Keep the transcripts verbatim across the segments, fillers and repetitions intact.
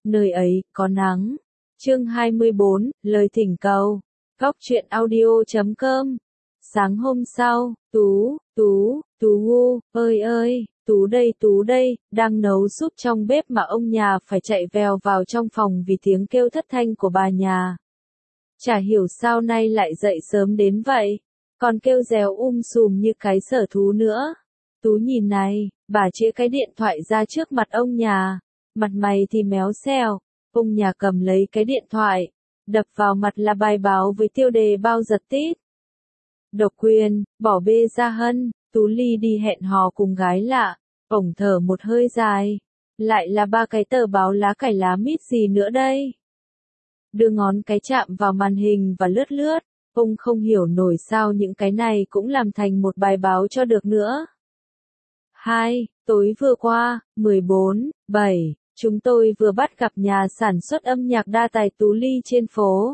nơi ấy có nắng. Chương hai mươi bốn, lời thỉnh cầu. Góc truyện audio chấm com. Sáng hôm sau, Tú, Tú, Tú Gu, ơi ơi, Tú đây Tú đây, đang nấu súp trong bếp mà ông nhà phải chạy vèo vào trong phòng vì tiếng kêu thất thanh của bà nhà. Chả hiểu sao nay lại dậy sớm đến vậy, còn kêu réo um sùm như cái sở thú nữa. Tú nhìn này, bà chĩa cái điện thoại ra trước mặt ông nhà, mặt mày thì méo xèo, ông nhà cầm lấy cái điện thoại, đập vào mặt là bài báo với tiêu đề bao giật tít. Độc quyền, bỏ bê Gia Hân, Tú Ly đi hẹn hò cùng gái lạ, ổng thở một hơi dài, lại là ba cái tờ báo lá cải lá mít gì nữa đây? Đưa ngón cái chạm vào màn hình và lướt lướt, ông không hiểu nổi sao những cái này cũng làm thành một bài báo cho được nữa. Hai, tối vừa qua, mười bốn, bảy, chúng tôi vừa bắt gặp nhà sản xuất âm nhạc đa tài Tú Ly trên phố.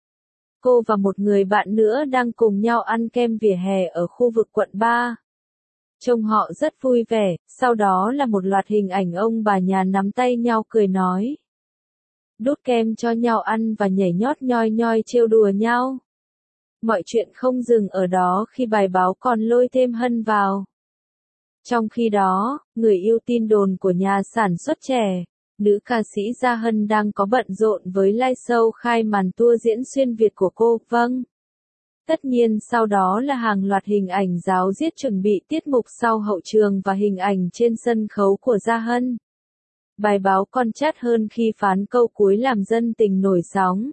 Cô và một người bạn nữa đang cùng nhau ăn kem vỉa hè ở khu vực quận ba. Trông họ rất vui vẻ, sau đó là một loạt hình ảnh ông bà nhà nắm tay nhau cười nói. Đút kem cho nhau ăn và nhảy nhót nhoi nhoi trêu đùa nhau. Mọi chuyện không dừng ở đó khi bài báo còn lôi thêm Hân vào. Trong khi đó, người yêu tin đồn của nhà sản xuất trẻ, nữ ca sĩ Gia Hân đang có bận rộn với live show khai màn tour diễn xuyên Việt của cô, vâng. Tất nhiên sau đó là hàng loạt hình ảnh ráo riết chuẩn bị tiết mục sau hậu trường và hình ảnh trên sân khấu của Gia Hân. Bài báo còn chát hơn khi phán câu cuối làm dân tình nổi sóng.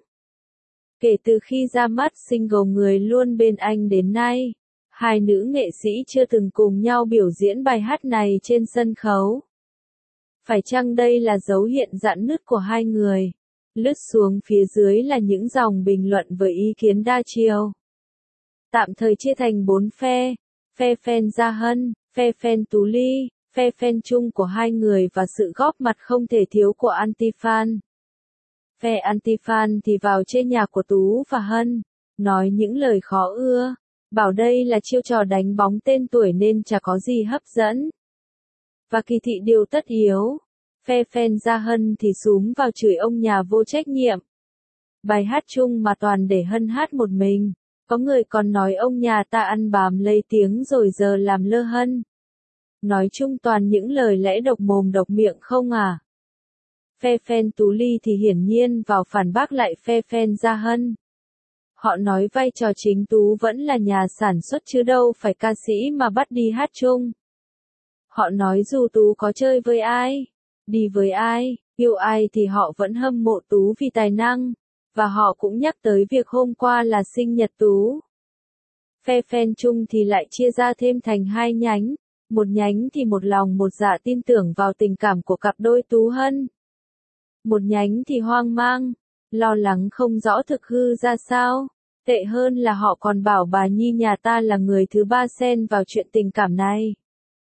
Kể từ khi ra mắt single Người Luôn Bên Anh đến nay, hai nữ nghệ sĩ chưa từng cùng nhau biểu diễn bài hát này trên sân khấu. Phải chăng đây là dấu hiện rạn nứt của hai người? Lướt xuống phía dưới là những dòng bình luận với ý kiến đa chiều. Tạm thời chia thành bốn phe, phe fan Gia Hân, phe fan Tú Ly, phe fan chung của hai người và sự góp mặt không thể thiếu của anti-fan. Phe anti-fan thì vào chê nhà của Tú và Hân, nói những lời khó ưa, bảo đây là chiêu trò đánh bóng tên tuổi nên chả có gì hấp dẫn. Và kỳ thị điều tất yếu. Phe fan Gia Hân thì xúm vào chửi ông nhà vô trách nhiệm. Bài hát chung mà toàn để Hân hát một mình. Có người còn nói ông nhà ta ăn bám lấy tiếng rồi giờ làm lơ Hân. Nói chung toàn những lời lẽ độc mồm độc miệng không à. Phe fan Tú Ly thì hiển nhiên vào phản bác lại phe fan Gia Hân. Họ nói vai trò chính Tú vẫn là nhà sản xuất chứ đâu phải ca sĩ mà bắt đi hát chung. Họ nói dù Tú có chơi với ai, đi với ai, yêu ai thì họ vẫn hâm mộ Tú vì tài năng, và họ cũng nhắc tới việc hôm qua là sinh nhật Tú. Phe fan chung thì lại chia ra thêm thành hai nhánh, một nhánh thì một lòng một dạ tin tưởng vào tình cảm của cặp đôi Tú Hân. Một nhánh thì hoang mang, lo lắng không rõ thực hư ra sao, tệ hơn là họ còn bảo bà Nhi nhà ta là người thứ ba xen vào chuyện tình cảm này.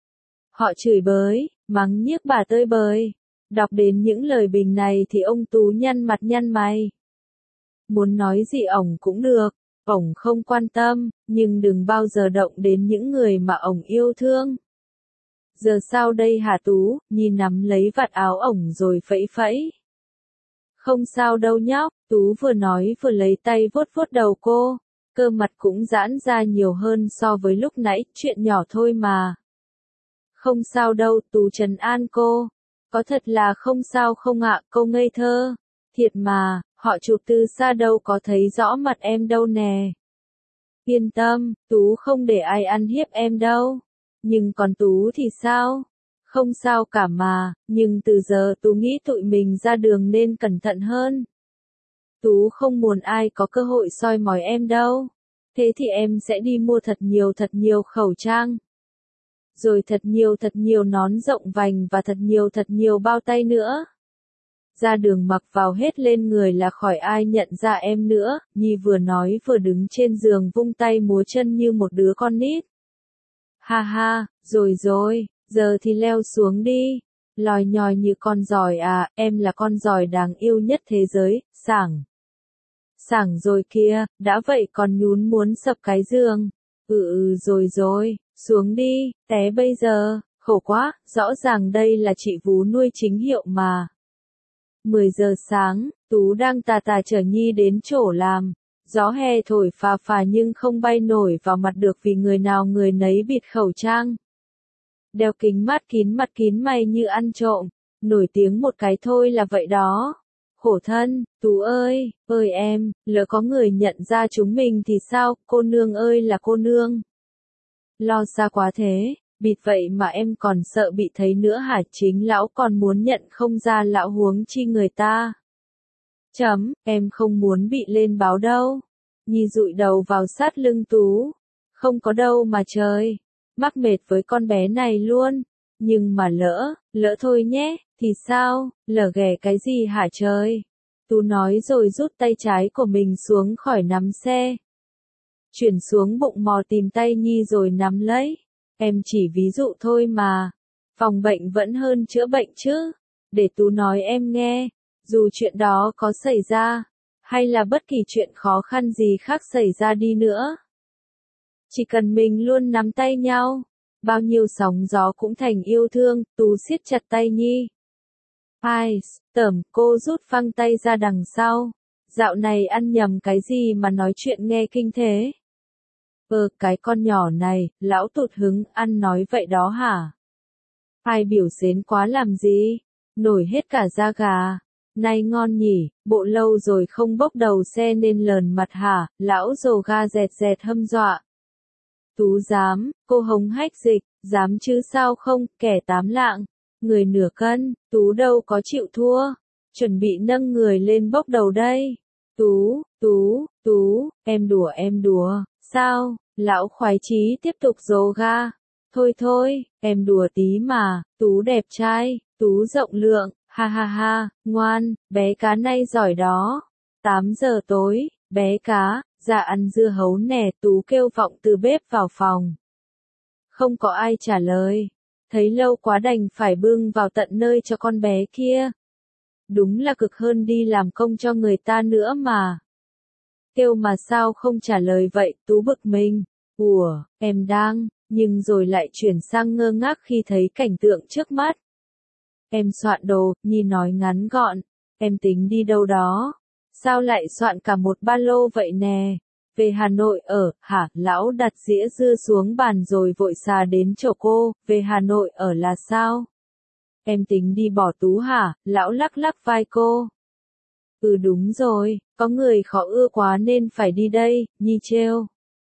Họ chửi bới, mắng nhiếc bà tơi bời. Đọc đến những lời bình này thì ông Tú nhăn mặt nhăn mày. Muốn nói gì ổng cũng được, ổng không quan tâm, nhưng đừng bao giờ động đến những người mà ổng yêu thương. Giờ sao đây hả Tú, nhìn nắm lấy vạt áo ổng rồi phẫy phẫy. Không sao đâu nhóc, Tú vừa nói vừa lấy tay vuốt vuốt đầu cô, cơ mặt cũng giãn ra nhiều hơn so với lúc nãy, chuyện nhỏ thôi mà. Không sao đâu, Tú trấn an cô. Có thật là không sao không ạ, cô ngây thơ. Thiệt mà, họ chụp từ xa đâu có thấy rõ mặt em đâu nè. Yên tâm, Tú không để ai ăn hiếp em đâu. Nhưng còn Tú thì sao? Không sao cả mà, nhưng từ giờ Tú nghĩ tụi mình ra đường nên cẩn thận hơn. Tú không muốn ai có cơ hội soi mói em đâu. Thế thì em sẽ đi mua thật nhiều thật nhiều khẩu trang. Rồi thật nhiều thật nhiều nón rộng vành và thật nhiều thật nhiều bao tay nữa. Ra đường mặc vào hết lên người là khỏi ai nhận ra em nữa, Nhi vừa nói vừa đứng trên giường vung tay múa chân như một đứa con nít. Ha ha, rồi rồi, giờ thì leo xuống đi. Lòi nhòi như con giỏi à, em là con giỏi đáng yêu nhất thế giới, sảng. Sảng rồi kia, đã vậy còn nhún muốn sập cái giường. Ừ ừ rồi rồi, xuống đi, té bây giờ, khổ quá, rõ ràng đây là chị vú nuôi chính hiệu mà. mười giờ sáng, Tú đang tà tà chở Nhi đến chỗ làm. Gió hè thổi phà phà nhưng không bay nổi vào mặt được vì người nào người nấy bịt khẩu trang. Đeo kính mát kín mặt kín mày như ăn trộm, nổi tiếng một cái thôi là vậy đó. Khổ thân, Tú ơi, ơi em, lỡ có người nhận ra chúng mình thì sao, cô nương ơi là cô nương. Lo xa quá thế, bịt vậy mà em còn sợ bị thấy nữa hả, chính lão còn muốn nhận không ra lão huống chi người ta. Chấm, em không muốn bị lên báo đâu. Nhi dụi đầu vào sát lưng Tú. Không có đâu mà trời, mắc mệt với con bé này luôn. Nhưng mà lỡ, lỡ thôi nhé, thì sao, lỡ ghẻ cái gì hả trời? Tú nói rồi rút tay trái của mình xuống khỏi nắm xe. Chuyển xuống bụng mò tìm tay Nhi rồi nắm lấy. Em chỉ ví dụ thôi mà. Phòng bệnh vẫn hơn chữa bệnh chứ. Để Tú nói em nghe, dù chuyện đó có xảy ra, hay là bất kỳ chuyện khó khăn gì khác xảy ra đi nữa. Chỉ cần mình luôn nắm tay nhau, bao nhiêu sóng gió cũng thành yêu thương. Tú siết chặt tay Nhi. Ai, tẩm, cô rút phăng tay ra đằng sau. Dạo này ăn nhầm cái gì mà nói chuyện nghe kinh thế? Ờ, cái con nhỏ này, lão tụt hứng, ăn nói vậy đó hả? Ai biểu xến quá làm gì? Nổi hết cả da gà. Này ngon nhỉ, bộ lâu rồi không bốc đầu xe nên lờn mặt hả? Lão rồ ga dẹt dẹt hâm dọa. Tú dám, cô hống hách dịch, dám chứ sao không, kẻ tám lạng, người nửa cân, Tú đâu có chịu thua, chuẩn bị nâng người lên bốc đầu đây. Tú, Tú, Tú, em đùa em đùa, sao, lão khoái chí tiếp tục dồ ga. Thôi thôi, em đùa tí mà, Tú đẹp trai, Tú rộng lượng, ha ha ha, ngoan, bé cá nay giỏi đó. tám giờ tối, bé cá, dạ ăn dưa hấu nè, Tú kêu vọng từ bếp vào phòng. Không có ai trả lời, thấy lâu quá đành phải bưng vào tận nơi cho con bé kia. Đúng là cực hơn đi làm công cho người ta nữa mà. Kêu mà sao không trả lời vậy, Tú bực mình. Ủa, em đang, nhưng rồi lại chuyển sang ngơ ngác khi thấy cảnh tượng trước mắt. Em soạn đồ, Nhi nói ngắn gọn, em tính đi đâu đó. Sao lại soạn cả một ba lô vậy nè? Về Hà Nội ở, hả? Lão đặt dĩa dưa xuống bàn rồi vội xà đến chỗ cô, về Hà Nội ở là sao? Em tính đi bỏ Tú hả? Lão lắc lắc vai cô. Ừ đúng rồi, có người khó ưa quá nên phải đi đây, Nhi trêu.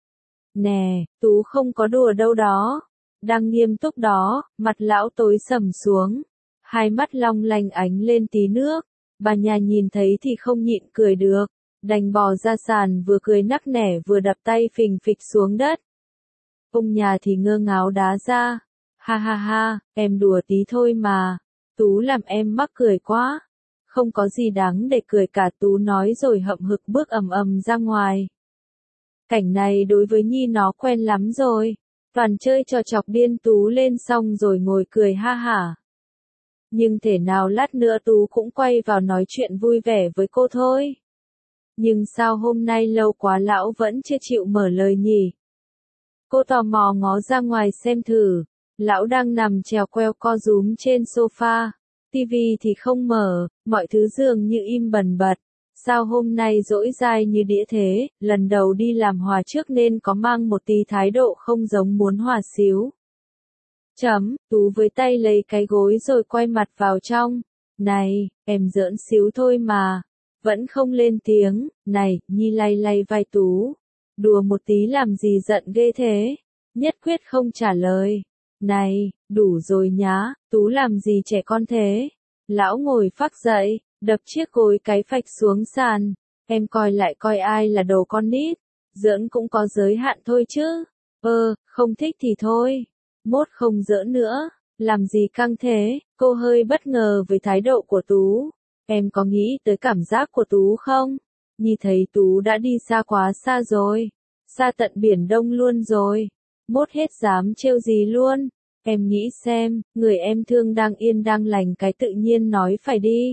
Nè, Tú không có đùa đâu đó. Đang nghiêm túc đó, mặt lão tối sầm xuống. Hai mắt long lanh ánh lên tí nước. Bà nhà nhìn thấy thì không nhịn cười được. Đành bò ra sàn vừa cười nắc nẻ vừa đập tay phình phịch xuống đất. Ông nhà thì ngơ ngáo đá ra. Ha ha ha, em đùa tí thôi mà. Tú làm em mắc cười quá. Không có gì đáng để cười cả, Tú nói rồi hậm hực bước ầm ầm ra ngoài. Cảnh này đối với Nhi nó quen lắm rồi. Toàn chơi trò chọc điên Tú lên xong rồi ngồi cười ha hả. Nhưng thể nào lát nữa Tú cũng quay vào nói chuyện vui vẻ với cô thôi. Nhưng sao hôm nay lâu quá lão vẫn chưa chịu mở lời nhỉ? Cô tò mò ngó ra ngoài xem thử. Lão đang nằm chèo queo co rúm trên sofa. Tivi thì không mở, mọi thứ dường như im bần bật. Sao hôm nay dỗi dai như đĩa thế, lần đầu đi làm hòa trước nên có mang một tí thái độ không giống muốn hòa xíu. Chấm, Tú với tay lấy cái gối rồi quay mặt vào trong. Này, em giỡn xíu thôi mà. Vẫn không lên tiếng, này, Nhi lay lay vai Tú. Đùa một tí làm gì giận ghê thế? Nhất quyết không trả lời. Này, đủ rồi nhá, Tú làm gì trẻ con thế? Lão ngồi phác dậy, đập chiếc gối cái phạch xuống sàn. Em coi lại coi ai là đồ con nít. Giỡn cũng có giới hạn thôi chứ. Ơ, không thích thì thôi. Mốt không giỡn nữa. Làm gì căng thế? Cô hơi bất ngờ với thái độ của Tú. Em có nghĩ tới cảm giác của Tú không? Nhi thấy Tú đã đi xa quá xa rồi. Xa tận biển Đông luôn rồi. Mốt hết dám trêu gì luôn. Em nghĩ xem, người em thương đang yên đang lành cái tự nhiên nói phải đi.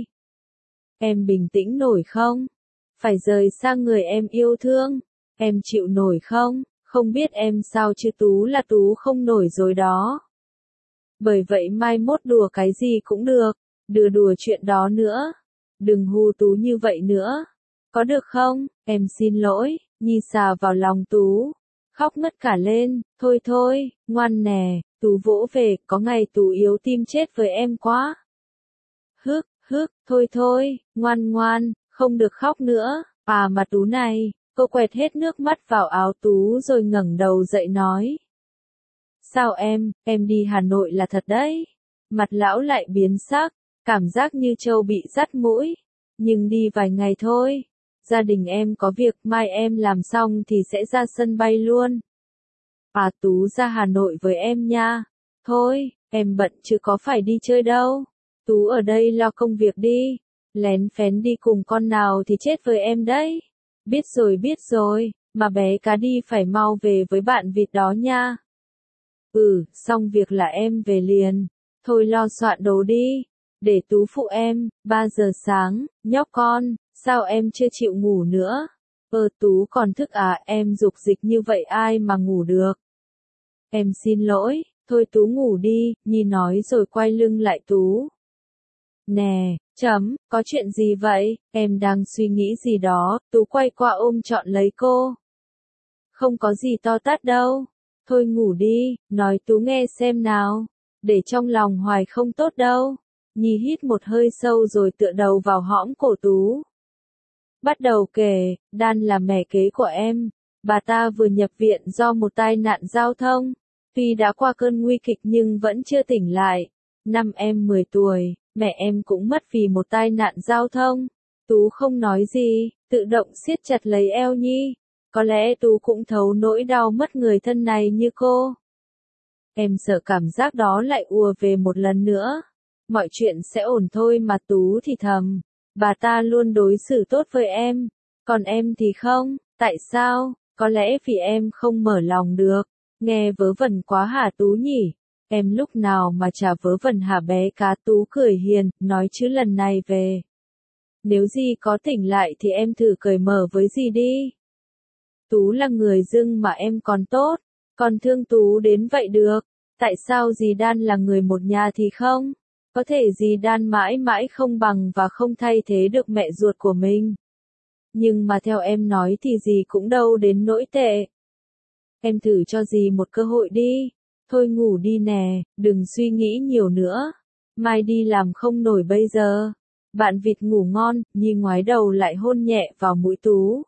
Em bình tĩnh nổi không? Phải rời xa người em yêu thương. Em chịu nổi không? Không biết em sao chứ Tú là Tú không nổi rồi đó. Bởi vậy mai mốt đùa cái gì cũng được. Đừng đùa chuyện đó nữa. đừng hù Tú như vậy nữa. Có được không? Em xin lỗi, Nhi xà vào lòng Tú. Khóc ngất cả lên, thôi thôi, ngoan nè, Tú vỗ về, có ngày Tú yếu tim chết với em quá. Hức, hức, thôi thôi, ngoan ngoan, không được khóc nữa, à mà Tú này, cô quẹt hết nước mắt vào áo Tú rồi ngẩng đầu dậy nói. Sao em, em đi Hà Nội là thật đấy. Mặt lão lại biến sắc, cảm giác như trâu bị dắt mũi, nhưng đi vài ngày thôi. Gia đình em có việc, mai em làm xong thì sẽ ra sân bay luôn. À Tú ra Hà Nội với em nha. Thôi, em bận chứ có phải đi chơi đâu. Tú ở đây lo công việc đi. Lén phén đi cùng con nào thì chết với em đấy. Biết rồi biết rồi, mà bé cá đi phải mau về với bạn vịt đó nha. Ừ, xong việc là em về liền. Thôi lo soạn đồ đi. Để Tú phụ em, ba giờ sáng, nhóc con, sao em chưa chịu ngủ nữa? Ơ Tú còn thức à, em dục dịch như vậy ai mà ngủ được? Em xin lỗi, thôi Tú ngủ đi, Nhi nói rồi quay lưng lại Tú. Nè, chấm, có chuyện gì vậy? Em đang suy nghĩ gì đó, Tú quay qua ôm trọn lấy cô. Không có gì to tát đâu. Thôi ngủ đi, nói Tú nghe xem nào. Để trong lòng hoài không tốt đâu. Nhi hít một hơi sâu rồi tựa đầu vào hõm cổ Tú. Bắt đầu kể, Đan là mẹ kế của em. Bà ta vừa nhập viện do một tai nạn giao thông. Tuy đã qua cơn nguy kịch nhưng vẫn chưa tỉnh lại. Năm em mười tuổi, mẹ em cũng mất vì một tai nạn giao thông. Tú không nói gì, tự động siết chặt lấy eo Nhi. Có lẽ Tú cũng thấu nỗi đau mất người thân này như cô. Em sợ cảm giác đó lại ùa về một lần nữa. Mọi chuyện sẽ ổn thôi mà Tú thì thầm. Bà ta luôn đối xử tốt với em. Còn em thì không, tại sao? Có lẽ vì em không mở lòng được. Nghe vớ vẩn quá hả Tú nhỉ? Em lúc nào mà chả vớ vẩn hả bé cá? Tú cười hiền, nói chứ lần này về. Nếu gì có tỉnh lại thì em thử cởi mở với gì đi. Tú là người dưng mà em còn tốt. Còn thương Tú đến vậy được. Tại sao dì Đan là người một nhà thì không? Có thể dì Đan mãi mãi không bằng và không thay thế được mẹ ruột của mình. Nhưng mà theo em nói thì dì cũng đâu đến nỗi tệ. Em thử cho dì một cơ hội đi. Thôi ngủ đi nè, đừng suy nghĩ nhiều nữa. Mai đi làm không nổi bây giờ. Bạn vịt ngủ ngon, Nhi ngoái đầu lại hôn nhẹ vào mũi Tú.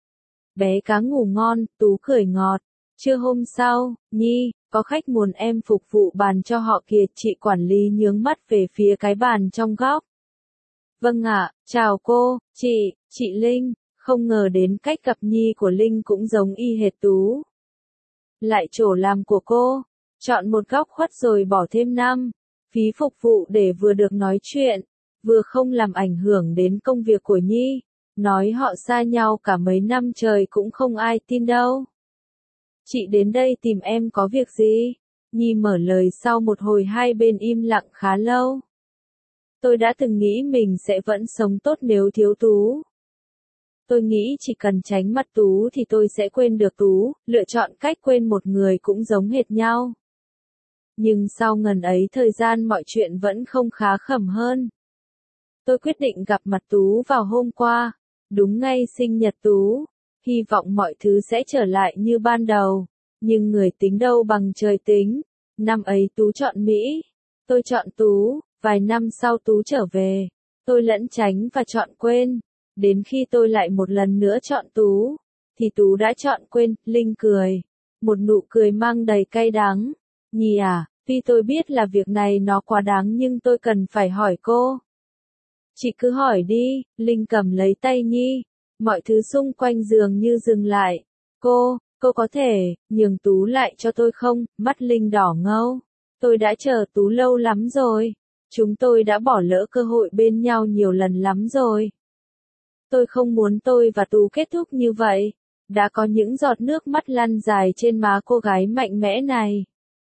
Bé cá ngủ ngon, Tú cười ngọt. Trưa hôm sau, Nhi, có khách muốn em phục vụ bàn cho họ kìa. Chị quản lý nhướng mắt về phía cái bàn trong góc. Vâng ạ, chào cô, chị, chị Linh. Không ngờ đến cách gặp Nhi của Linh cũng giống y hệt Tú. Lại chỗ làm của cô. Chọn một góc khuất rồi bỏ thêm năm. Phí phục vụ để vừa được nói chuyện, vừa không làm ảnh hưởng đến công việc của Nhi. Nói họ xa nhau cả mấy năm trời cũng không ai tin đâu. Chị đến đây tìm em có việc gì? Nhi mở lời sau một hồi hai bên im lặng khá lâu. Tôi đã từng nghĩ mình sẽ vẫn sống tốt nếu thiếu Tú. Tôi nghĩ chỉ cần tránh mặt Tú thì tôi sẽ quên được Tú, lựa chọn cách quên một người cũng giống hệt nhau. Nhưng sau ngần ấy thời gian mọi chuyện vẫn không khá khẩm hơn. Tôi quyết định gặp mặt Tú vào hôm qua, đúng ngay sinh nhật Tú. Hy vọng mọi thứ sẽ trở lại như ban đầu. Nhưng người tính đâu bằng trời tính. Năm ấy Tú chọn Mỹ. Tôi chọn Tú. Vài năm sau Tú trở về. Tôi lẫn tránh và chọn quên. Đến khi tôi lại một lần nữa chọn Tú. Thì Tú đã chọn quên. Linh cười. Một nụ cười mang đầy cay đắng. Nhi à, tuy tôi biết là việc này nó quá đáng nhưng tôi cần phải hỏi cô. Chị cứ hỏi đi. Linh cầm lấy tay Nhi. Mọi thứ xung quanh dường như dừng lại. Cô, cô có thể, nhường Tú lại cho tôi không? Mắt Linh đỏ ngầu. Tôi đã chờ Tú lâu lắm rồi. Chúng tôi đã bỏ lỡ cơ hội bên nhau nhiều lần lắm rồi. Tôi không muốn tôi và Tú kết thúc như vậy. Đã có những giọt nước mắt lăn dài trên má cô gái mạnh mẽ này.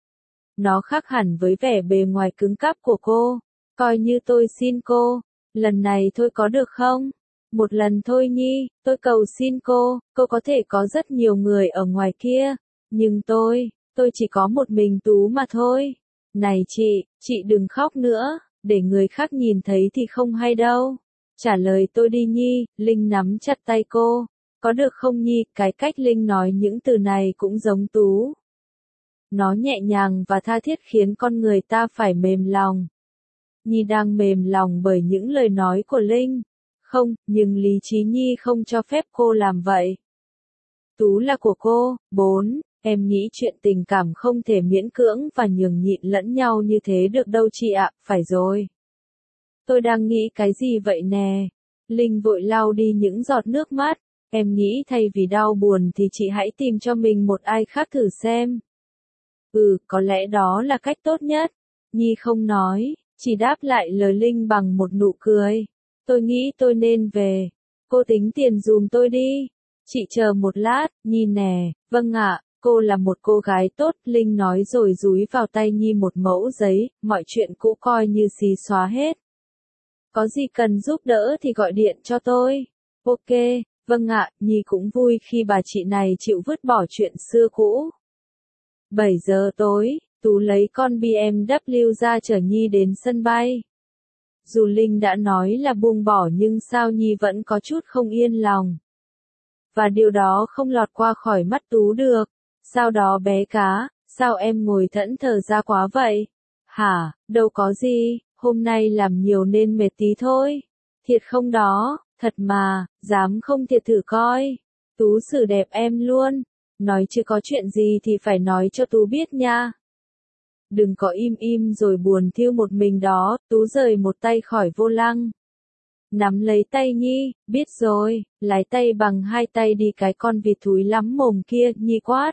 Nó khác hẳn với vẻ bề ngoài cứng cáp của cô. Coi như tôi xin cô. Lần này thôi có được không? Một lần thôi Nhi, tôi cầu xin cô, cô có thể có rất nhiều người ở ngoài kia, nhưng tôi, tôi chỉ có một mình Tú mà thôi. Này chị, chị đừng khóc nữa, để người khác nhìn thấy thì không hay đâu. Trả lời tôi đi Nhi, Linh nắm chặt tay cô. Có được không Nhi, cái cách Linh nói những từ này cũng giống Tú. Nó nhẹ nhàng và tha thiết khiến con người ta phải mềm lòng. Nhi đang mềm lòng bởi những lời nói của Linh. Không, nhưng lý trí Nhi không cho phép cô làm vậy. Tú là của cô. Bốn. Em nghĩ chuyện tình cảm không thể miễn cưỡng và nhường nhịn lẫn nhau như thế được đâu chị ạ, phải rồi. Tôi đang nghĩ cái gì vậy nè? Linh vội lau đi những giọt nước mắt. Em nghĩ thay vì đau buồn thì chị hãy tìm cho mình một ai khác thử xem. Ừ, có lẽ đó là cách tốt nhất. Nhi không nói, chỉ đáp lại lời Linh bằng một nụ cười. Tôi nghĩ tôi nên về. Cô tính tiền dùm tôi đi. Chị chờ một lát, Nhi nè. Vâng ạ, cô là một cô gái tốt, Linh nói rồi dúi vào tay Nhi một mẫu giấy, mọi chuyện cũ coi như xí xóa hết. Có gì cần giúp đỡ thì gọi điện cho tôi. Ok, vâng ạ, Nhi cũng vui khi bà chị này chịu vứt bỏ chuyện xưa cũ. bảy giờ tối, Tú lấy con bê em vê ra chở Nhi đến sân bay. Dù Linh đã nói là buông bỏ nhưng sao Nhi vẫn có chút không yên lòng. Và điều đó không lọt qua khỏi mắt Tú được. Sao đó bé cá, sao em ngồi thẫn thờ ra quá vậy? Hả, đâu có gì, hôm nay làm nhiều nên mệt tí thôi. Thiệt không đó, thật mà, dám không thiệt thử coi. Tú xử đẹp em luôn. Nói chứ có chuyện gì thì phải nói cho Tú biết nha. Đừng có im im rồi buồn thiêu một mình đó, Tú rời một tay khỏi vô lăng. Nắm lấy tay Nhi, biết rồi, lái tay bằng hai tay đi cái con vịt thúi lắm mồm kia, Nhi quát.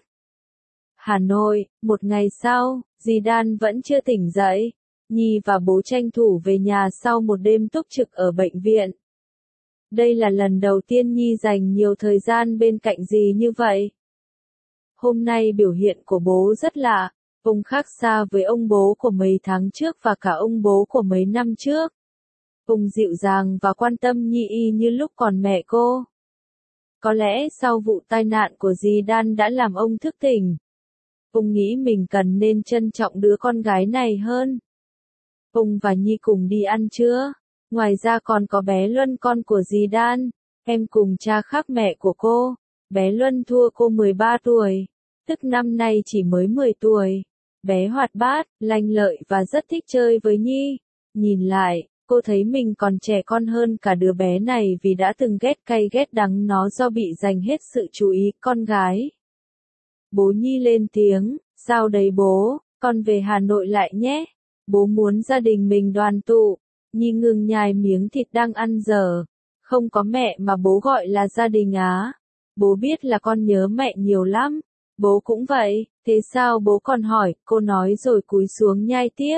Hà Nội, một ngày sau, Zidane vẫn chưa tỉnh dậy. Nhi và bố tranh thủ về nhà sau một đêm túc trực ở bệnh viện. Đây là lần đầu tiên Nhi dành nhiều thời gian bên cạnh dì như vậy. Hôm nay biểu hiện của bố rất lạ, ông khác xa với ông bố của mấy tháng trước và cả ông bố của mấy năm trước. Ông dịu dàng và quan tâm Nhi y như lúc còn mẹ cô. Có lẽ sau vụ tai nạn của Zidane đã làm ông thức tỉnh. Ông nghĩ mình cần nên trân trọng đứa con gái này hơn. Ông và Nhi cùng đi ăn trưa. Ngoài ra còn có bé Luân con của Zidane, em cùng cha khác mẹ của cô. Bé Luân thua cô mười ba tuổi, tức năm nay chỉ mới mười tuổi. Bé hoạt bát, lanh lợi và rất thích chơi với Nhi. Nhìn lại, cô thấy mình còn trẻ con hơn cả đứa bé này vì đã từng ghét cay ghét đắng nó do bị dành hết sự chú ý con gái. Bố Nhi lên tiếng, sao đấy bố, con về Hà Nội lại nhé. Bố muốn gia đình mình đoàn tụ. Nhi ngừng nhai miếng thịt đang ăn dở. Không có mẹ mà bố gọi là gia đình á. Bố biết là con nhớ mẹ nhiều lắm. Bố cũng vậy, thế sao bố còn hỏi, cô nói rồi cúi xuống nhai tiếp.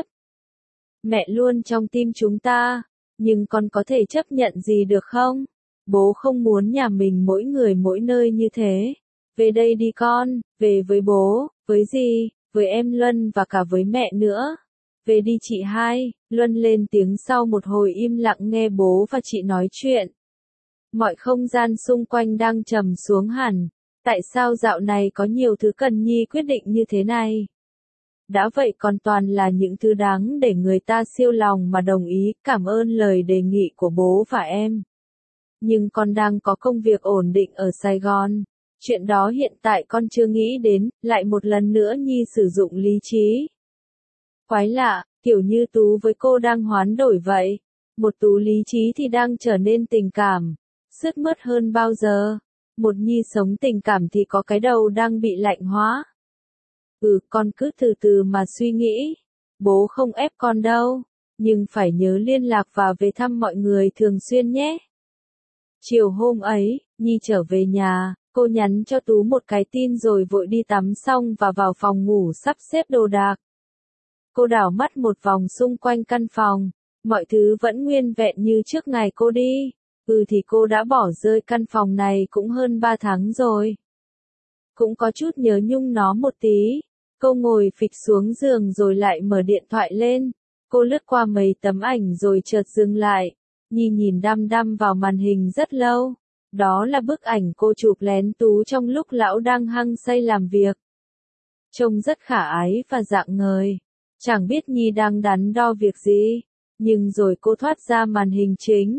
Mẹ luôn trong tim chúng ta, nhưng con có thể chấp nhận gì được không? Bố không muốn nhà mình mỗi người mỗi nơi như thế. Về đây đi con, về với bố, với dì, với em Luân và cả với mẹ nữa. Về đi chị hai, Luân lên tiếng sau một hồi im lặng nghe bố và chị nói chuyện. Mọi không gian xung quanh đang trầm xuống hẳn. Tại sao dạo này có nhiều thứ cần Nhi quyết định như thế này? Đã vậy còn toàn là những thứ đáng để người ta siêu lòng mà đồng ý, cảm ơn lời đề nghị của bố và em. Nhưng con đang có công việc ổn định ở Sài Gòn. Chuyện đó hiện tại con chưa nghĩ đến, lại một lần nữa Nhi sử dụng lý trí. Quái lạ, kiểu như Tú với cô đang hoán đổi vậy. Một Tú lý trí thì đang trở nên tình cảm, sướt mướt hơn bao giờ. Một Nhi sống tình cảm thì có cái đầu đang bị lạnh hóa. Ừ, con cứ từ từ mà suy nghĩ. Bố không ép con đâu, nhưng phải nhớ liên lạc và về thăm mọi người thường xuyên nhé. Chiều hôm ấy, Nhi trở về nhà, cô nhắn cho Tú một cái tin rồi vội đi tắm xong và vào phòng ngủ sắp xếp đồ đạc. Cô đảo mắt một vòng xung quanh căn phòng, mọi thứ vẫn nguyên vẹn như trước ngày cô đi. Ừ thì cô đã bỏ rơi căn phòng này cũng hơn ba tháng rồi. Cũng có chút nhớ nhung nó một tí. Cô ngồi phịch xuống giường rồi lại mở điện thoại lên. Cô lướt qua mấy tấm ảnh rồi chợt dừng lại. Nhi nhìn đăm đăm vào màn hình rất lâu. Đó là bức ảnh cô chụp lén Tú trong lúc lão đang hăng say làm việc. Trông rất khả ái và rạng ngời. Chẳng biết Nhi đang đắn đo việc gì. Nhưng rồi cô thoát ra màn hình chính.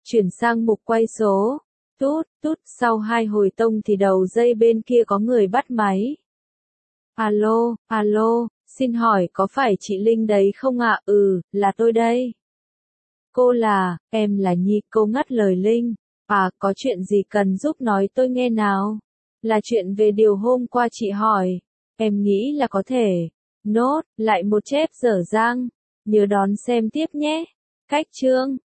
Chuyển sang mục quay số. Tút, tút, sau hai hồi tông thì đầu dây bên kia có người bắt máy. Alo, alo, xin hỏi có phải chị Linh đấy không ạ? Ừ, là tôi đây. Cô là, em là Nhi, cô ngắt lời Linh. À, có chuyện gì cần giúp nói tôi nghe nào? Là chuyện về điều hôm qua chị hỏi. Em nghĩ là có thể. Nốt, lại một chép dở dang. Nhớ đón xem tiếp nhé. Cách chương.